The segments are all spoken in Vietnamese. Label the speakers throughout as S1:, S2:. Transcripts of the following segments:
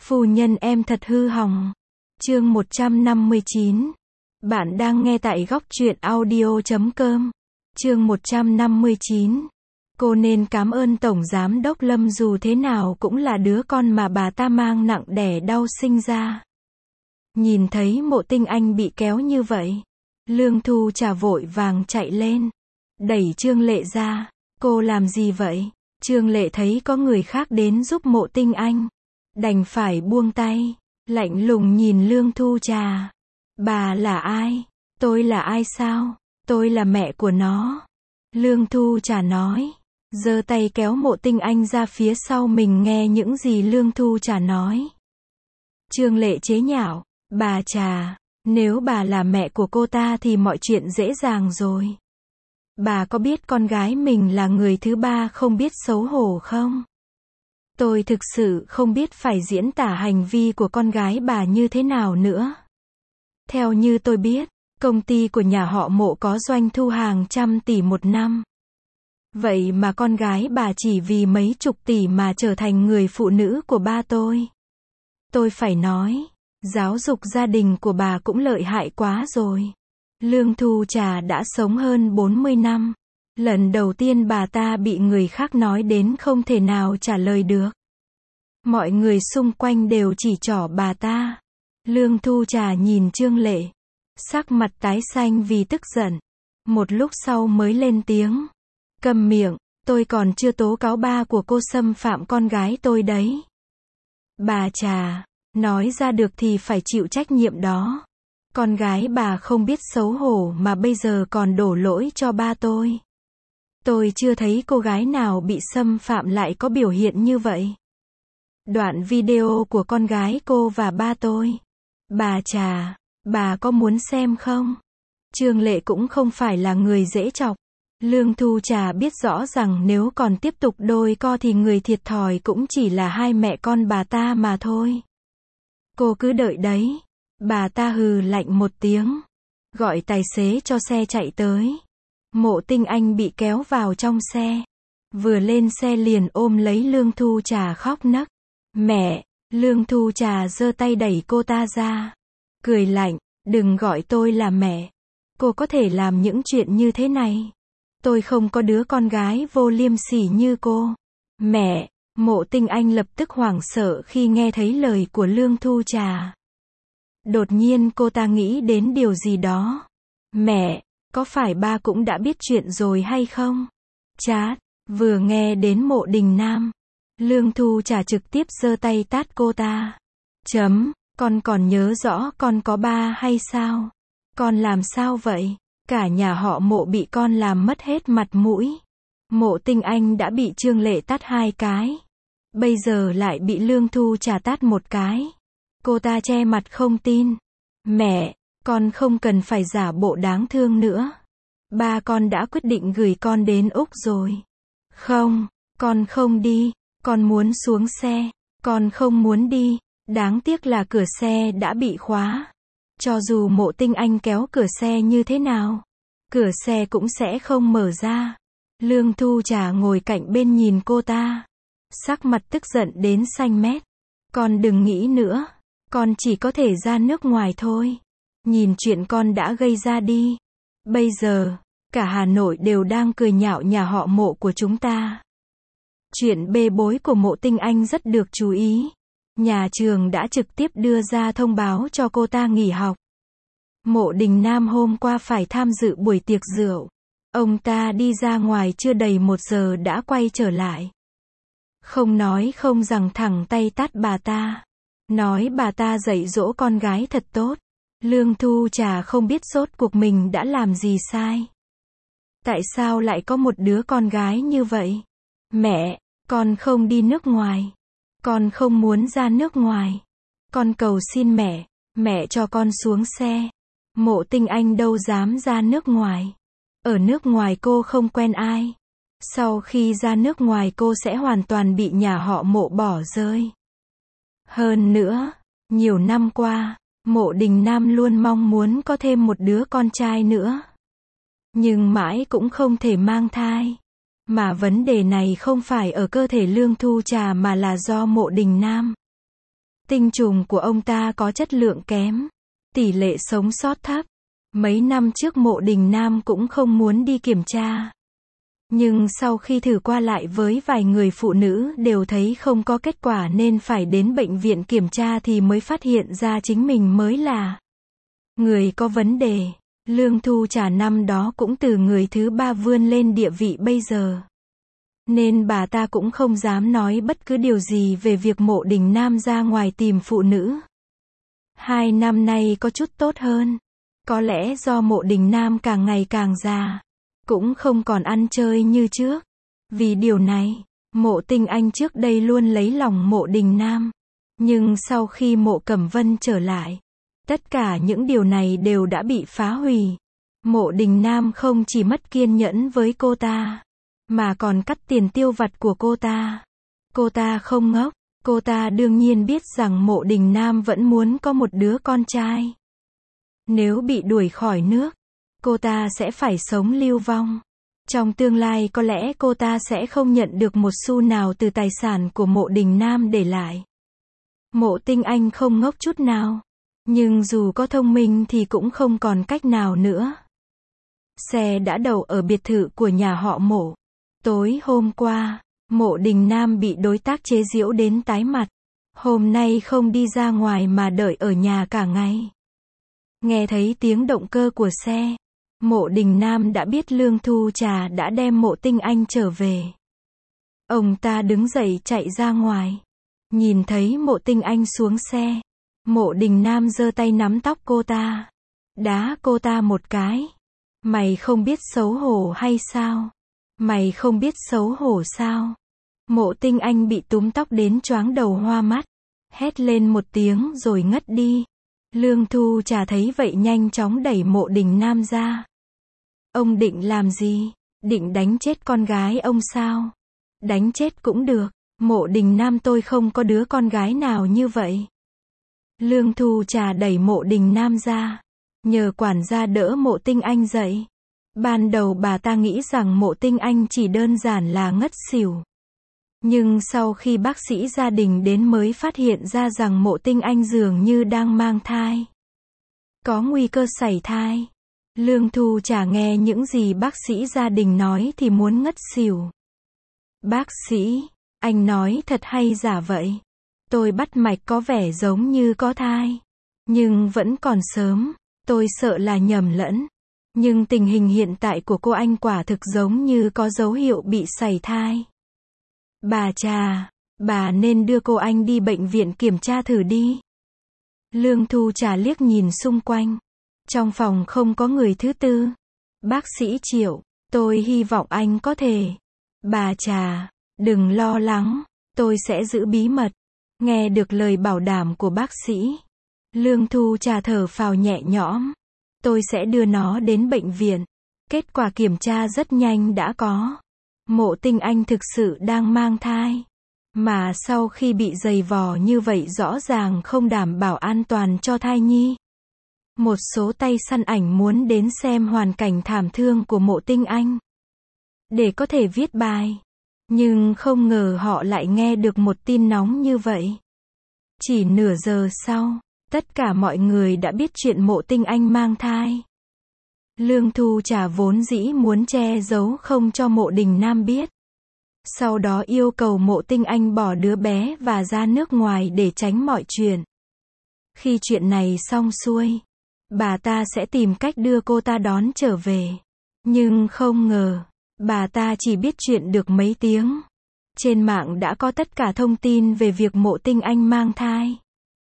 S1: Phu nhân em thật hư hỏng. Chương 159. Bạn đang nghe tại góc truyện audio.com. Chương 159. Cô nên cảm ơn Tổng Giám đốc Lâm, dù thế nào cũng là đứa con mà bà ta mang nặng đẻ đau sinh ra. Nhìn thấy Mộ Tinh Anh bị kéo như vậy, Lương Thu Trà vội vàng chạy lên, đẩy Trương Lệ ra. Cô làm gì vậy? Trương Lệ thấy có người khác đến giúp Mộ Tinh Anh, đành phải buông tay, lạnh lùng nhìn Lương Thu Trà. Bà là ai? Tôi là ai sao? Tôi là mẹ của nó. Lương Thu Trà nói, giơ tay kéo Mộ Tinh Anh ra phía sau mình nghe những gì Lương Thu Trà nói. Trương Lệ chế nhạo, bà Trà, nếu bà là mẹ của cô ta thì mọi chuyện dễ dàng rồi. Bà có biết con gái mình là người thứ ba không biết xấu hổ không? Tôi thực sự không biết phải diễn tả hành vi của con gái bà như thế nào nữa. Theo như tôi biết, công ty của nhà họ Mộ có doanh thu hàng trăm tỷ một năm. Vậy mà con gái bà chỉ vì mấy chục tỷ mà trở thành người phụ nữ của ba tôi. Tôi phải nói, giáo dục gia đình của bà cũng lợi hại quá rồi. Lương Thu Trà đã sống hơn 40 năm. Lần đầu tiên bà ta bị người khác nói đến không thể nào trả lời được. Mọi người xung quanh đều chỉ trỏ bà ta. Lương Thu Trà nhìn Trương Lệ, sắc mặt tái xanh vì tức giận. Một lúc sau mới lên tiếng. Câm miệng, tôi còn chưa tố cáo ba của cô xâm phạm con gái tôi đấy. Bà Trà, nói ra được thì phải chịu trách nhiệm đó. Con gái bà không biết xấu hổ mà bây giờ còn đổ lỗi cho ba tôi. Tôi chưa thấy cô gái nào bị xâm phạm lại có biểu hiện như vậy. Đoạn video của con gái cô và ba tôi. Bà Trà, bà có muốn xem không? Trương Lệ cũng không phải là người dễ chọc. Lương Thu Trà biết rõ rằng nếu còn tiếp tục đôi co thì người thiệt thòi cũng chỉ là hai mẹ con bà ta mà thôi. Cô cứ đợi đấy. Bà ta hừ lạnh một tiếng, gọi tài xế cho xe chạy tới. Mộ Tinh Anh bị kéo vào trong xe. Vừa lên xe liền ôm lấy Lương Thu Trà khóc nấc. Mẹ! Lương Thu Trà giơ tay đẩy cô ta ra. Cười lạnh, đừng gọi tôi là mẹ. Cô có thể làm những chuyện như thế này. Tôi không có đứa con gái vô liêm sỉ như cô. Mẹ! Mộ Tinh Anh lập tức hoảng sợ khi nghe thấy lời của Lương Thu Trà. Đột nhiên cô ta nghĩ đến điều gì đó. Mẹ, có phải ba cũng đã biết chuyện rồi hay không? Chát, vừa nghe đến Mộ Đình Nam, Lương Thu Trà trực tiếp giơ tay tát cô ta. Con còn nhớ rõ con có ba hay sao? Con làm sao vậy? Cả nhà họ Mộ bị con làm mất hết mặt mũi. Mộ Tinh Anh đã bị Trương Lệ tát 2 cái. Bây giờ lại bị Lương Thu Trà tát 1 cái. Cô ta che mặt không tin. Mẹ, con không cần phải giả bộ đáng thương nữa. Ba con đã quyết định gửi con đến Úc rồi. Không, con không đi. Con muốn xuống xe. Con không muốn đi. Đáng tiếc là cửa xe đã bị khóa. Cho dù Mộ Tinh Anh kéo cửa xe như thế nào, cửa xe cũng sẽ không mở ra. Lương Thu Trà ngồi cạnh bên nhìn cô ta. Sắc mặt tức giận đến xanh mét. Con đừng nghĩ nữa. Con chỉ có thể ra nước ngoài thôi. Nhìn chuyện con đã gây ra đi. Bây giờ, cả Hà Nội đều đang cười nhạo nhà họ Mộ của chúng ta. Chuyện bê bối của Mộ Tinh Anh rất được chú ý. Nhà trường đã trực tiếp đưa ra thông báo cho cô ta nghỉ học. Mộ Đình Nam hôm qua phải tham dự buổi tiệc rượu. Ông ta đi ra ngoài chưa đầy 1 giờ đã quay trở lại. Không nói không rằng thẳng tay tát bà ta. Nói bà ta dạy dỗ con gái thật tốt. Lương Thu Trà không biết rốt cuộc mình đã làm gì sai. Tại sao lại có một đứa con gái như vậy? Mẹ, con không đi nước ngoài. Con không muốn ra nước ngoài. Con cầu xin mẹ, mẹ cho con xuống xe. Mộ Tinh Anh đâu dám ra nước ngoài. Ở nước ngoài cô không quen ai. Sau khi ra nước ngoài cô sẽ hoàn toàn bị nhà họ Mộ bỏ rơi. Hơn nữa, nhiều năm qua, Mộ Đình Nam luôn mong muốn có thêm một đứa con trai nữa. Nhưng mãi cũng không thể mang thai. Mà vấn đề này không phải ở cơ thể Lương Thu Trà mà là do Mộ Đình Nam. Tinh trùng của ông ta có chất lượng kém, tỷ lệ sống sót thấp. Mấy năm trước Mộ Đình Nam cũng không muốn đi kiểm tra. Nhưng sau khi thử qua lại với vài người phụ nữ đều thấy không có kết quả nên phải đến bệnh viện kiểm tra thì mới phát hiện ra chính mình mới là người có vấn đề. Lương Thu Trà năm đó cũng từ người thứ ba vươn lên địa vị bây giờ. Nên bà ta cũng không dám nói bất cứ điều gì về việc Mộ Đình Nam ra ngoài tìm phụ nữ. 2 năm nay có chút tốt hơn. Có lẽ do Mộ Đình Nam càng ngày càng già, cũng không còn ăn chơi như trước. Vì điều này, Mộ Tinh Anh trước đây luôn lấy lòng Mộ Đình Nam. Nhưng sau khi Mộ Cẩm Vân trở lại, tất cả những điều này đều đã bị phá hủy. Mộ Đình Nam không chỉ mất kiên nhẫn với cô ta, mà còn cắt tiền tiêu vặt của cô ta. Cô ta không ngốc, cô ta đương nhiên biết rằng Mộ Đình Nam vẫn muốn có một đứa con trai. Nếu bị đuổi khỏi nước, cô ta sẽ phải sống lưu vong. Trong tương lai có lẽ cô ta sẽ không nhận được một xu nào từ tài sản của Mộ Đình Nam để lại. Mộ Tinh Anh không ngốc chút nào. Nhưng dù có thông minh thì cũng không còn cách nào nữa. Xe đã đậu ở biệt thự của nhà họ Mộ. Tối hôm qua, Mộ Đình Nam bị đối tác chế giễu đến tái mặt. Hôm nay không đi ra ngoài mà đợi ở nhà cả ngày. Nghe thấy tiếng động cơ của xe, Mộ Đình Nam đã biết Lương Thu Trà đã đem Mộ Tinh Anh trở về. Ông ta đứng dậy chạy ra ngoài. Nhìn thấy Mộ Tinh Anh xuống xe, Mộ Đình Nam giơ tay nắm tóc cô ta, đá cô ta một cái. Mày không biết xấu hổ hay sao? Mày không biết xấu hổ sao? Mộ Tinh Anh bị túm tóc đến choáng đầu hoa mắt, hét lên một tiếng rồi ngất đi. Lương Thu Trà thấy vậy nhanh chóng đẩy Mộ Đình Nam ra. Ông định làm gì? Định đánh chết con gái ông sao? Đánh chết cũng được. Mộ Đình Nam tôi không có đứa con gái nào như vậy. Lương Thu Trà đẩy Mộ Đình Nam ra, nhờ quản gia đỡ Mộ Tinh Anh dậy. Ban đầu bà ta nghĩ rằng Mộ Tinh Anh chỉ đơn giản là ngất xỉu. Nhưng sau khi bác sĩ gia đình đến mới phát hiện ra rằng Mộ Tinh Anh dường như đang mang thai. Có nguy cơ sảy thai. Lương Thu Trà nghe những gì bác sĩ gia đình nói thì muốn ngất xỉu. Bác sĩ, anh nói thật hay giả vậy? Tôi bắt mạch có vẻ giống như có thai. Nhưng vẫn còn sớm, tôi sợ là nhầm lẫn. Nhưng tình hình hiện tại của cô anh quả thực giống như có dấu hiệu bị sảy thai. Bà Trà, bà nên đưa cô anh đi bệnh viện kiểm tra thử đi. Lương Thu Trà liếc nhìn xung quanh. Trong phòng không có người thứ tư. Bác sĩ Triệu, tôi hy vọng anh có thể. Bà Trà, đừng lo lắng, tôi sẽ giữ bí mật. Nghe được lời bảo đảm của bác sĩ, Lương Thu Trà thở phào nhẹ nhõm. Tôi sẽ đưa nó đến bệnh viện. Kết quả kiểm tra rất nhanh đã có. Mộ Tinh Anh thực sự đang mang thai. Mà sau khi bị giày vò như vậy rõ ràng không đảm bảo an toàn cho thai nhi. Một số tay săn ảnh muốn đến xem hoàn cảnh thảm thương của Mộ Tinh Anh, để có thể viết bài. Nhưng không ngờ họ lại nghe được một tin nóng như vậy. Chỉ nửa giờ sau, tất cả mọi người đã biết chuyện Mộ Tinh Anh mang thai. Lương Thu Trà vốn dĩ muốn che giấu không cho Mộ Đình Nam biết. Sau đó yêu cầu Mộ Tinh Anh bỏ đứa bé và ra nước ngoài để tránh mọi chuyện. Khi chuyện này xong xuôi, bà ta sẽ tìm cách đưa cô ta đón trở về. Nhưng không ngờ, bà ta chỉ biết chuyện được mấy tiếng. Trên mạng đã có tất cả thông tin về việc Mộ Tinh Anh mang thai.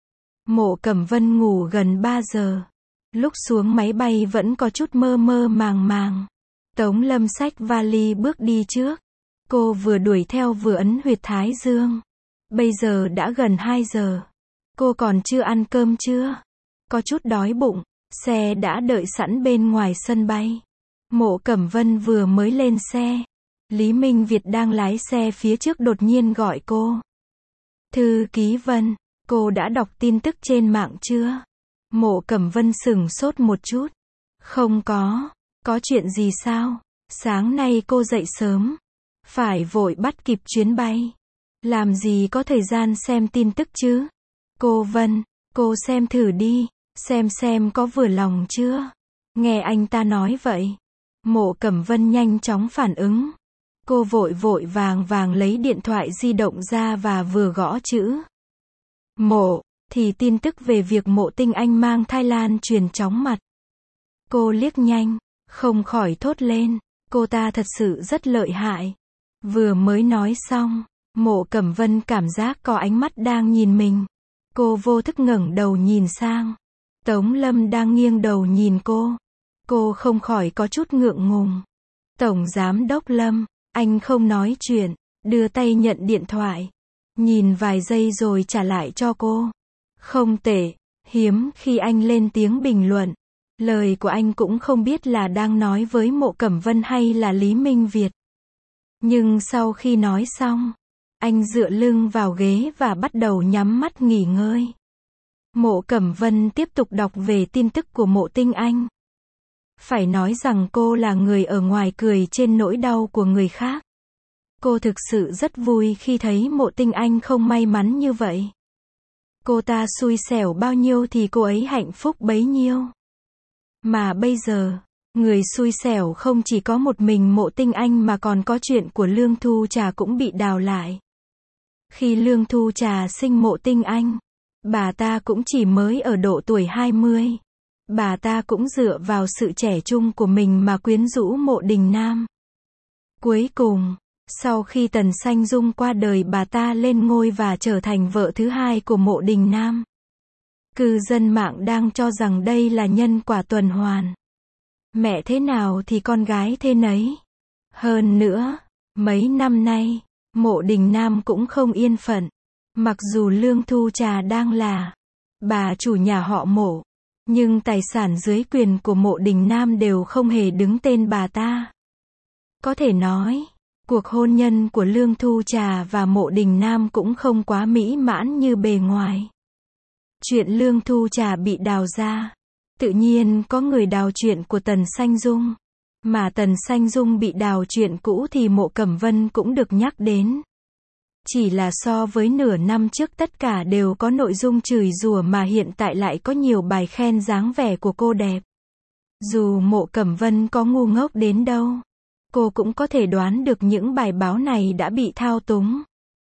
S1: Mộ Cẩm Vân ngủ gần 3 giờ. Lúc xuống máy bay vẫn có chút mơ mơ màng màng. Tống Lâm xách vali bước đi trước. Cô vừa đuổi theo vừa ấn huyệt thái dương. Bây giờ đã gần 2 giờ. Cô còn chưa ăn cơm chưa? Có chút đói bụng. Xe đã đợi sẵn bên ngoài sân bay. Mộ Cẩm Vân vừa mới lên xe. Lý Minh Việt đang lái xe phía trước đột nhiên gọi cô. Thư ký Vân, cô đã đọc tin tức trên mạng chưa? Mộ Cẩm Vân sửng sốt một chút. Không có chuyện gì sao? Sáng nay cô dậy sớm. Phải vội bắt kịp chuyến bay. Làm gì có thời gian xem tin tức chứ? Cô Vân, cô xem thử đi, xem có vừa lòng chưa? Nghe anh ta nói vậy. Mộ Cẩm Vân nhanh chóng phản ứng. Cô vội vàng lấy điện thoại di động ra và vừa gõ chữ mộ, thì tin tức về việc Mộ Tinh Anh mang thai lan truyền chóng mặt. Cô liếc nhanh, không khỏi thốt lên, cô ta thật sự rất lợi hại. Vừa mới nói xong, Mộ Cẩm Vân cảm giác có ánh mắt đang nhìn mình. Cô vô thức ngẩng đầu nhìn sang. Tống Lâm đang nghiêng đầu nhìn cô. Cô không khỏi có chút ngượng ngùng. Tổng Giám đốc Lâm, anh không nói chuyện, đưa tay nhận điện thoại. Nhìn vài giây rồi trả lại cho cô. Không tệ, hiếm khi anh lên tiếng bình luận. Lời của anh cũng không biết là đang nói với Mộ Cẩm Vân hay là Lý Minh Việt. Nhưng sau khi nói xong, anh dựa lưng vào ghế và bắt đầu nhắm mắt nghỉ ngơi. Mộ Cẩm Vân tiếp tục đọc về tin tức của Mộ Tinh Anh. Phải nói rằng cô là người ở ngoài cười trên nỗi đau của người khác. Cô thực sự rất vui khi thấy Mộ Tinh Anh không may mắn như vậy. Cô ta xui xẻo bao nhiêu thì cô ấy hạnh phúc bấy nhiêu. Mà bây giờ, người xui xẻo không chỉ có một mình Mộ Tinh Anh mà còn có chuyện của Lương Thu Trà cũng bị đào lại. Khi Lương Thu Trà sinh Mộ Tinh Anh, bà ta cũng chỉ mới ở độ tuổi 20. Bà ta cũng dựa vào sự trẻ trung của mình mà quyến rũ Mộ Đình Nam. Cuối cùng, sau khi Tần Sanh Dung qua đời, bà ta lên ngôi và trở thành vợ thứ hai của Mộ Đình Nam. Cư dân mạng đang cho rằng đây là nhân quả tuần hoàn. Mẹ thế nào thì con gái thế nấy. Hơn nữa, mấy năm nay, Mộ Đình Nam cũng không yên phận. Mặc dù Lương Thu Trà đang là bà chủ nhà họ Mộ, nhưng tài sản dưới quyền của Mộ Đình Nam đều không hề đứng tên bà ta. Có thể nói, cuộc hôn nhân của Lương Thu Trà và Mộ Đình Nam cũng không quá mỹ mãn như bề ngoài. Chuyện Lương Thu Trà bị đào ra, tự nhiên có người đào chuyện của Tần Sanh Dung. Mà Tần Sanh Dung bị đào chuyện cũ thì Mộ Cẩm Vân cũng được nhắc đến. Chỉ là so với nửa năm trước tất cả đều có nội dung chửi rủa mà hiện tại lại có nhiều bài khen dáng vẻ của cô đẹp. Dù Mộ Cẩm Vân có ngu ngốc đến đâu, cô cũng có thể đoán được những bài báo này đã bị thao túng.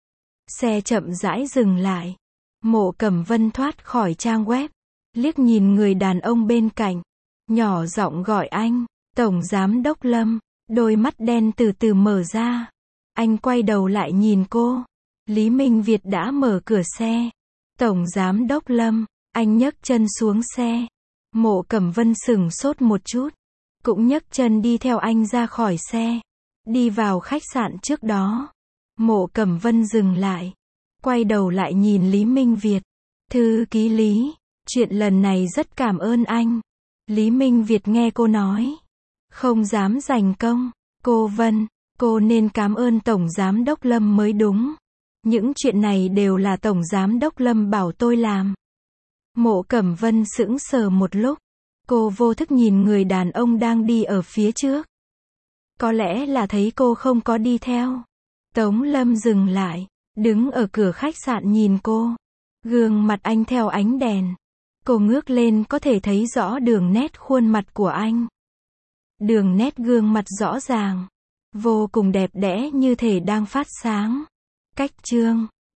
S1: Xe chậm rãi dừng lại. Mộ Cẩm Vân thoát khỏi trang web, liếc nhìn người đàn ông bên cạnh, nhỏ giọng gọi anh, Tổng Giám đốc Lâm. Đôi mắt đen từ từ mở ra. Anh quay đầu lại nhìn cô. Lý Minh Việt đã mở cửa xe. Tổng Giám đốc Lâm, anh nhấc chân xuống xe. Mộ Cẩm Vân sửng sốt một chút, cũng nhấc chân đi theo anh ra khỏi xe. Đi vào khách sạn trước đó. Mộ Cẩm Vân dừng lại, quay đầu lại nhìn Lý Minh Việt. Thư ký Lý, chuyện lần này rất cảm ơn anh. Lý Minh Việt nghe cô nói, không dám giành công. Cô Vân, cô nên cảm ơn Tổng Giám đốc Lâm mới đúng. Những chuyện này đều là Tổng Giám đốc Lâm bảo tôi làm. Mộ Cẩm Vân sững sờ một lúc. Cô vô thức nhìn người đàn ông đang đi ở phía trước. Có lẽ là thấy cô không có đi theo. Tống Lâm dừng lại, đứng ở cửa khách sạn nhìn cô. Gương mặt anh theo ánh đèn. Cô ngước lên có thể thấy rõ đường nét khuôn mặt của anh. Đường nét gương mặt rõ ràng, vô cùng đẹp đẽ như thể đang phát sáng. Cách chương